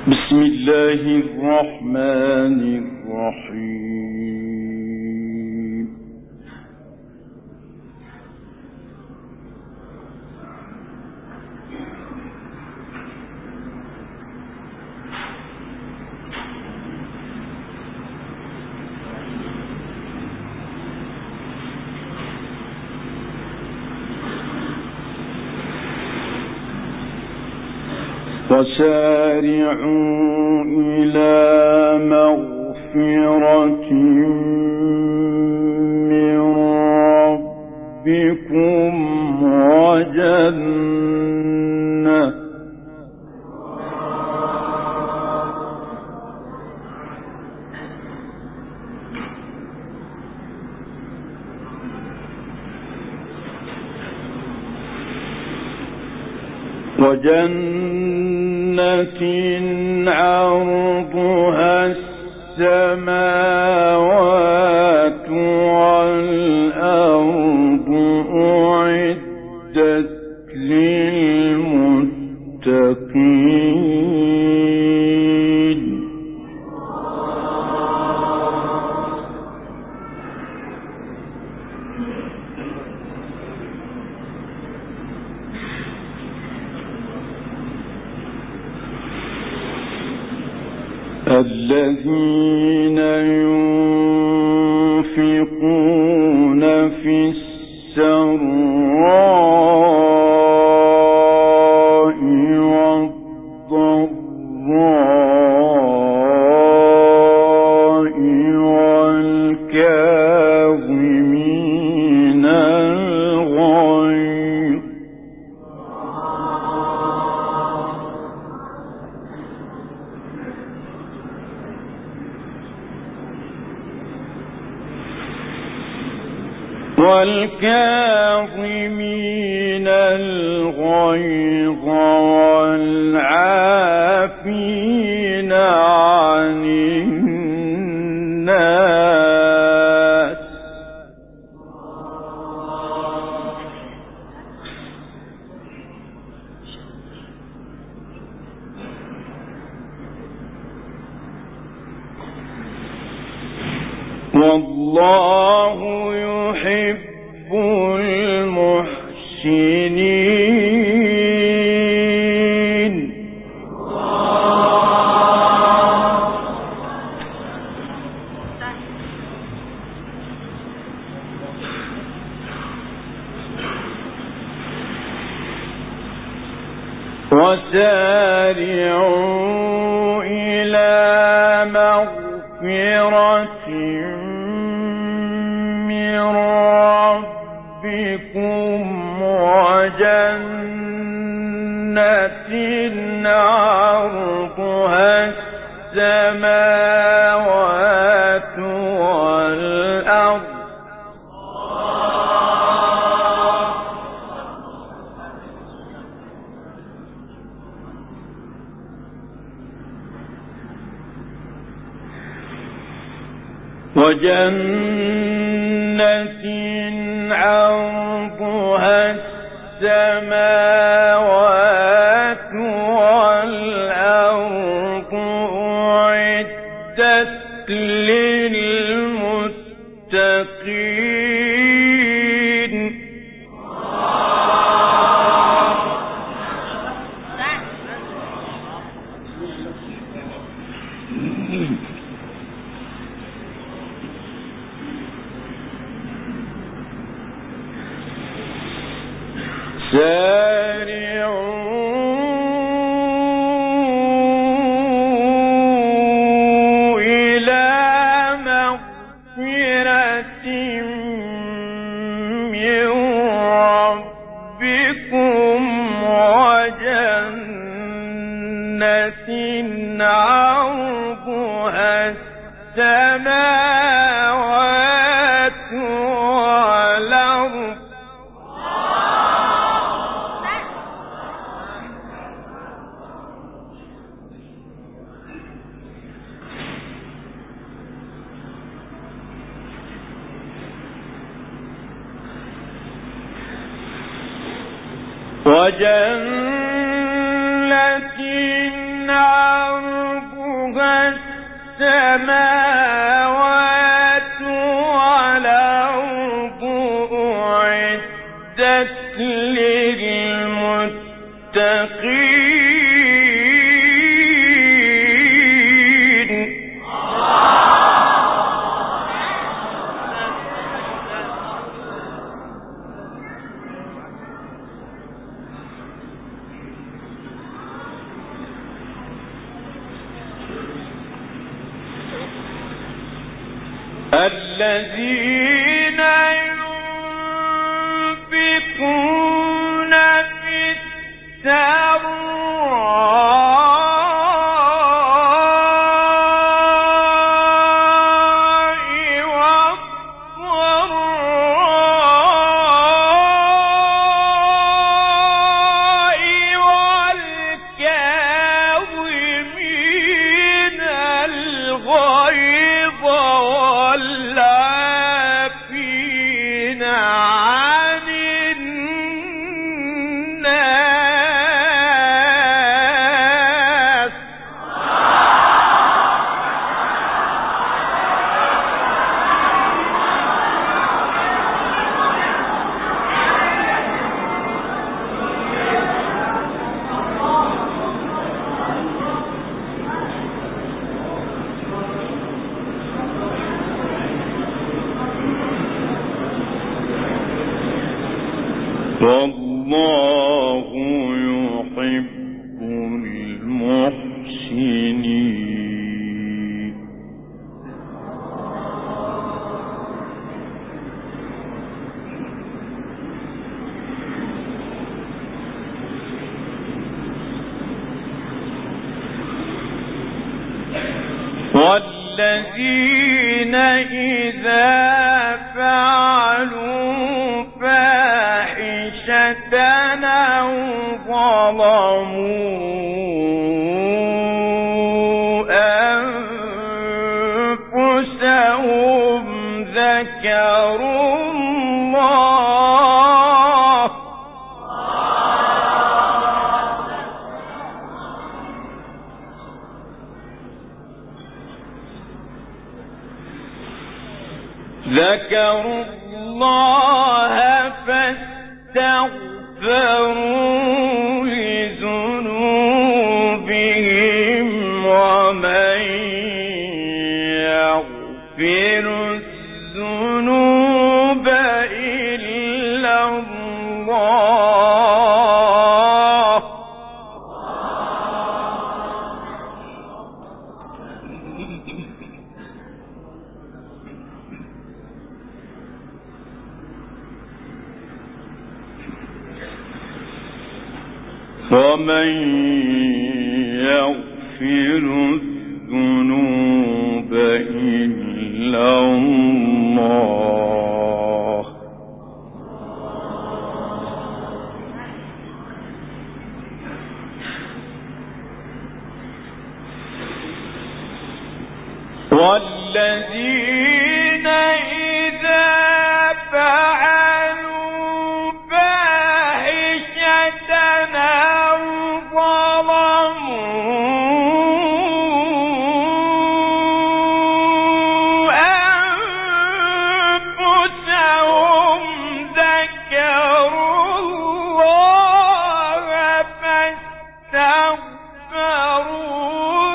بسم الله الرحمن الرحيم. وسارعوا إلى مغفرة من ربكم وجنة عرضها السماوات والأرض أعدت للمتقين. الذين ينفقون في السراء والضراء والكاظمين الغيظ والعافين عن الناس والله يحب المحسنين. وسارعوا إلى مغفرة من ربكم وجنة عرضها السماوات والأرض عرضها السماوات والأرض أعدت للمتقين. سارعوا إلى مغفرة من ربكم وجنة عرضها السماوات والأرض وجنة عرضها السماوات والأرض أعدت للمتقين. الذين ينفقون في السراء والضراء والكاظمين الغيظ والعافين عن الناس. والله يحب المحسنين. والذين إذا فعلوا فاحشة أو ظلموا أنفسهم ذكروا الله فاستغفروا لذنوبهم ومن يغفر الذنوب إلا الله. ومن يغفر الذنوب إلا الله. والذين إذا فعلوا فاحشة أو ظلموا أنفسهم ذكروا الله فاستغفروا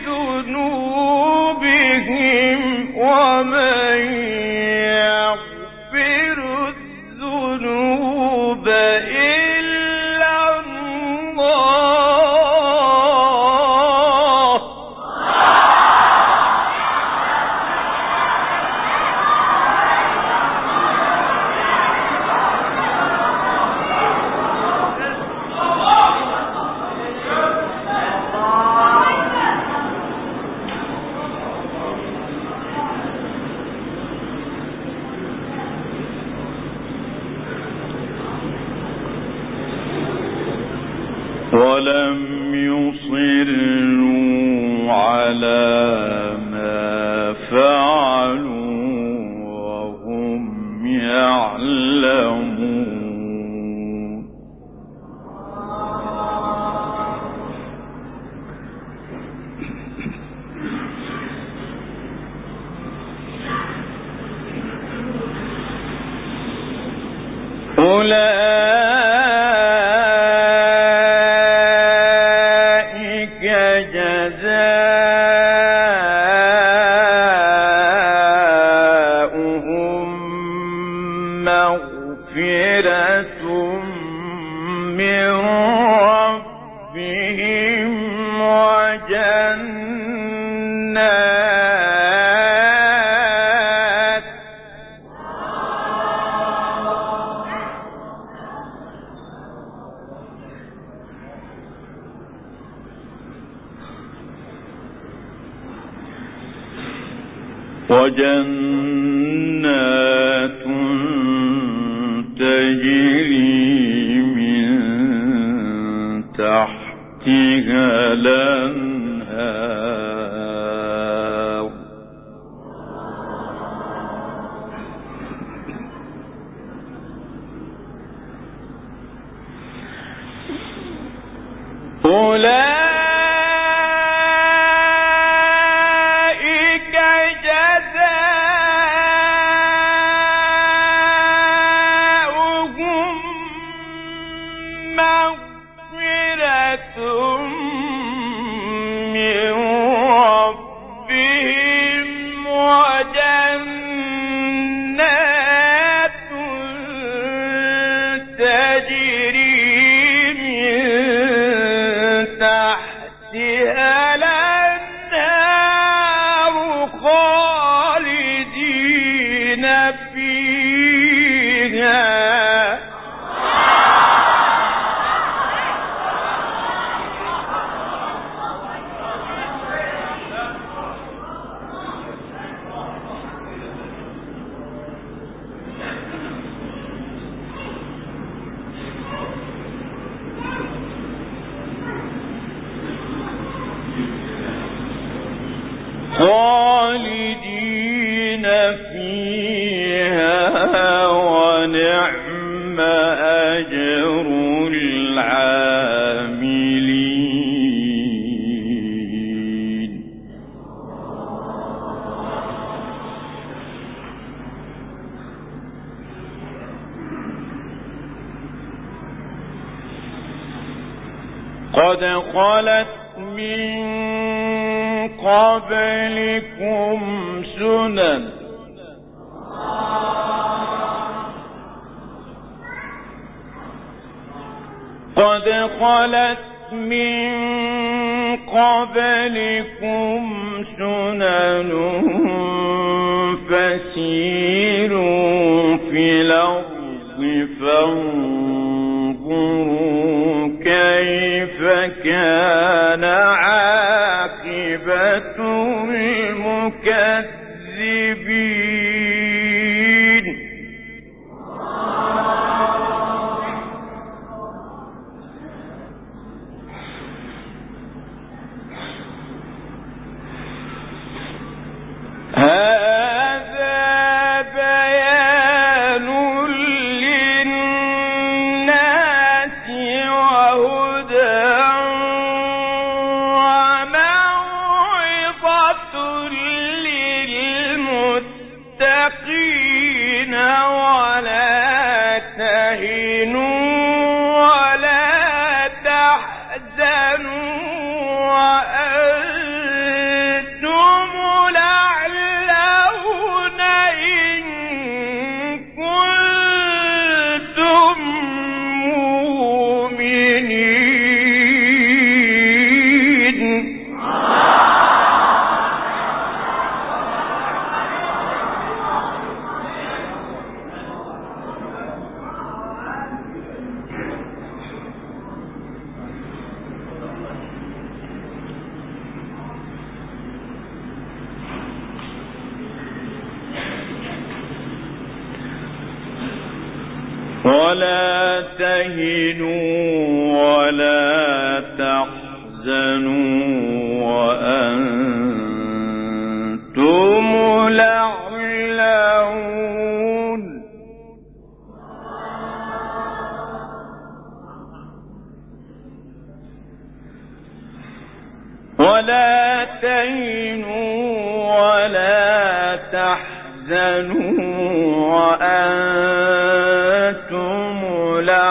لذنوبهم ومن يغفر الذنوب إلا الله. فجزاؤهم مغفرة من ربهم وجنات تجري من تحتها الأنهار أولئك جزاؤهم مغفرة من ربهم وجنات تجري من تحتها الأنهار خالدين فيها خالدين فيها ونعم أجر العاملين قد خلت من قبلكم سنن قد خلت من قبلكم سنن فسيروا في الأرض فانظروا كيف كان عاقبة المكذبين هذا بيان للناس وهدى وموعظة للمتقين ولا تهنوا ولا تحزنوا وأنتم الأعلون إن كنتم مؤمنين ولا تهنوا ولا تحزنوا وأنتم الأعلون ولا تهنوا ولا تحزنوا وأنتم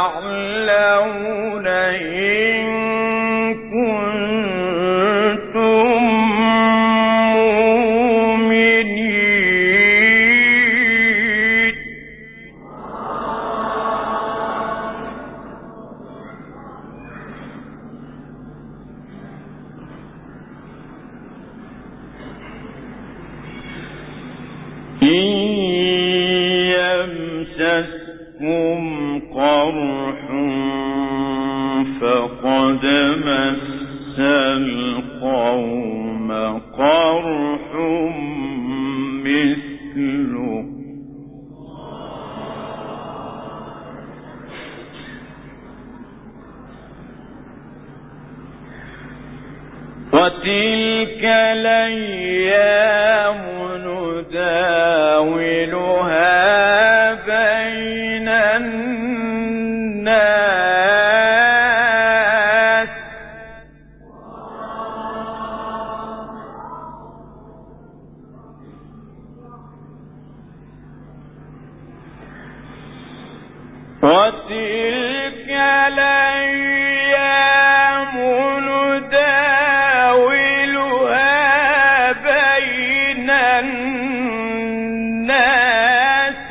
الأعلون إن كنتم القوم قرح مثله وتلك الأيام نداولها بين الناس وتلك الأيام نداولها بين الناس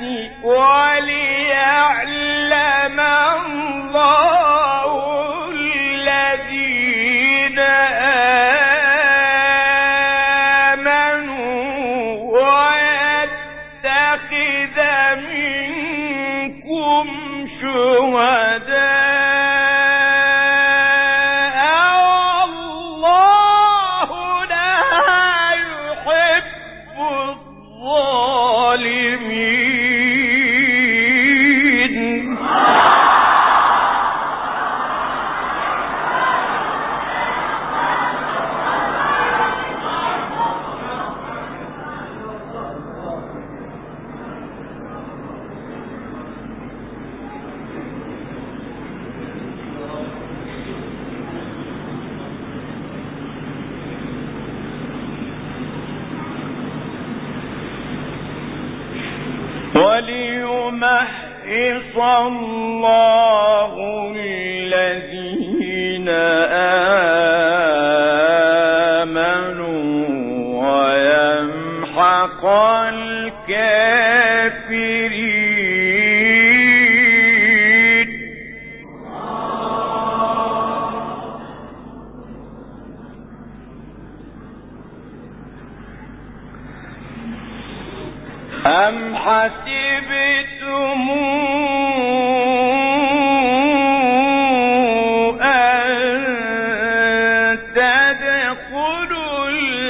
وليعلم الله الذين آمنوا ويتخذ منكم شهداء والله لا يحب الظالمين وليمحص الله الذين آمنوا ويمحق الكافرين أم حسبتم أن تدخلوا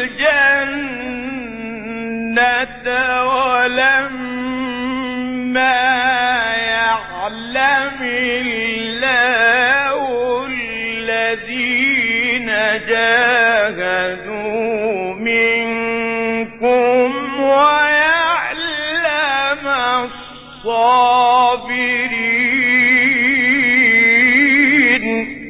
الجنة ولما يعلم الله الذين جاهدوا منكم ويعلم الصابرين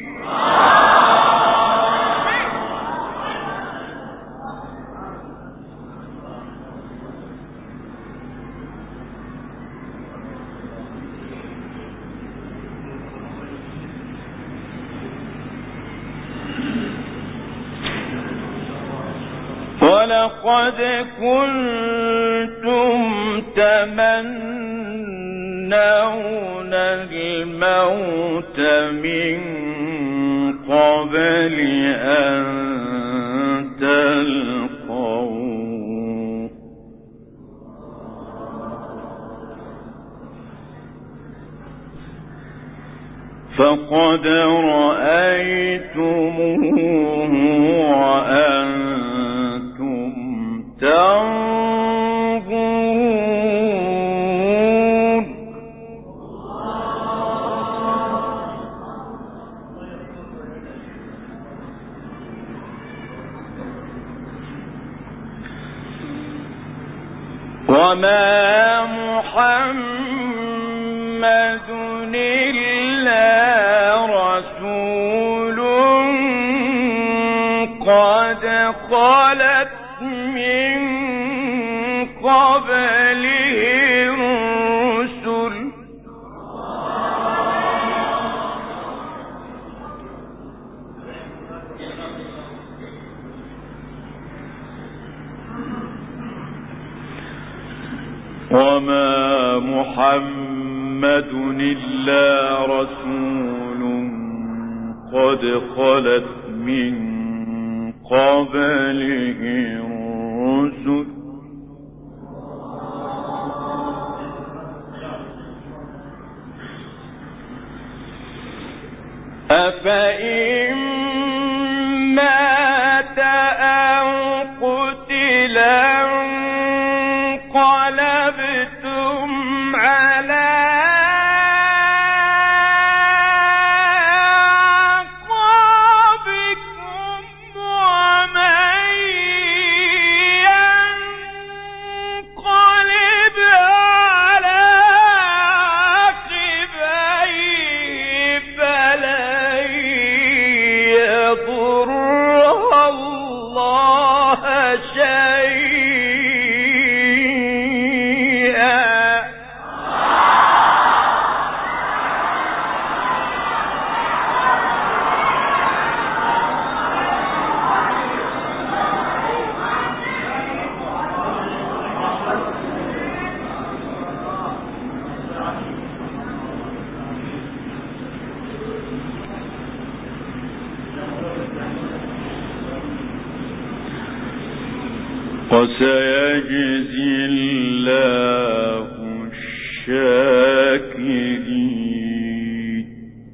ولقد كنتم تمنون الموت من قبل أن تلقوه فقد رأيتموه وأنتم تنظرون وما محمد إلا رسول قد خلت من قبله الرسل وما محمد إلا رسول قد خلت من قبله الرسل أفإن مات وسيجزي الله الشاكرين.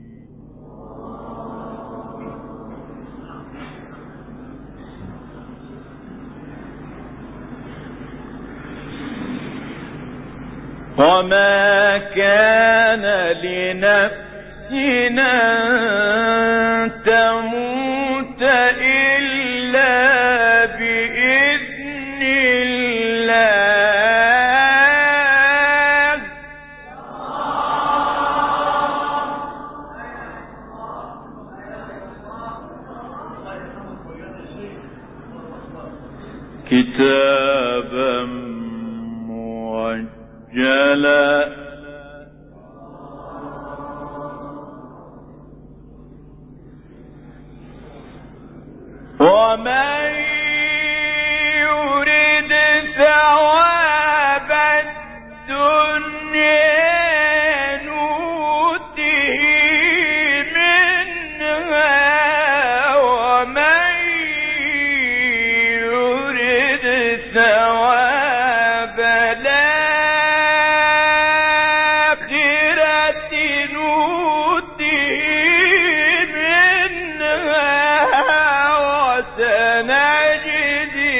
وما كان لنفس أن تموت إلا بإذن الله. كتابا موجلا ومن يرد ثواب الدنيا نؤته منها ومن يرد ثواب الآخرة نؤته منها وسنجزي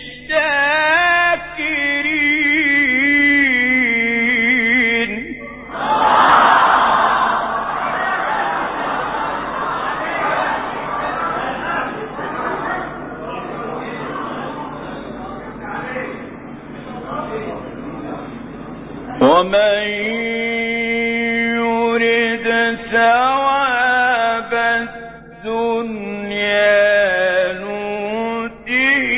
الشاكرين. ومن يرد ثواب الدنيا نؤته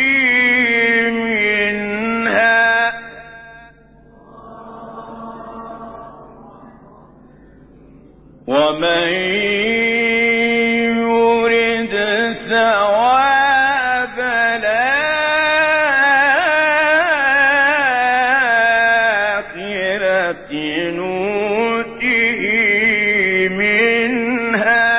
منها ومن يرد ثواب الآخرة نؤته منها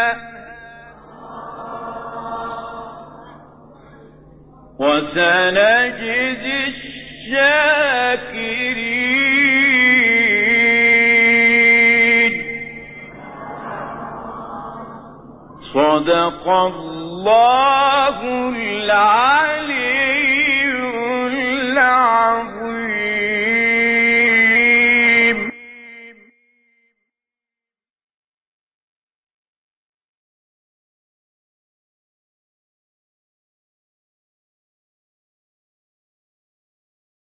وسنجزي الشاكرين. صدق الله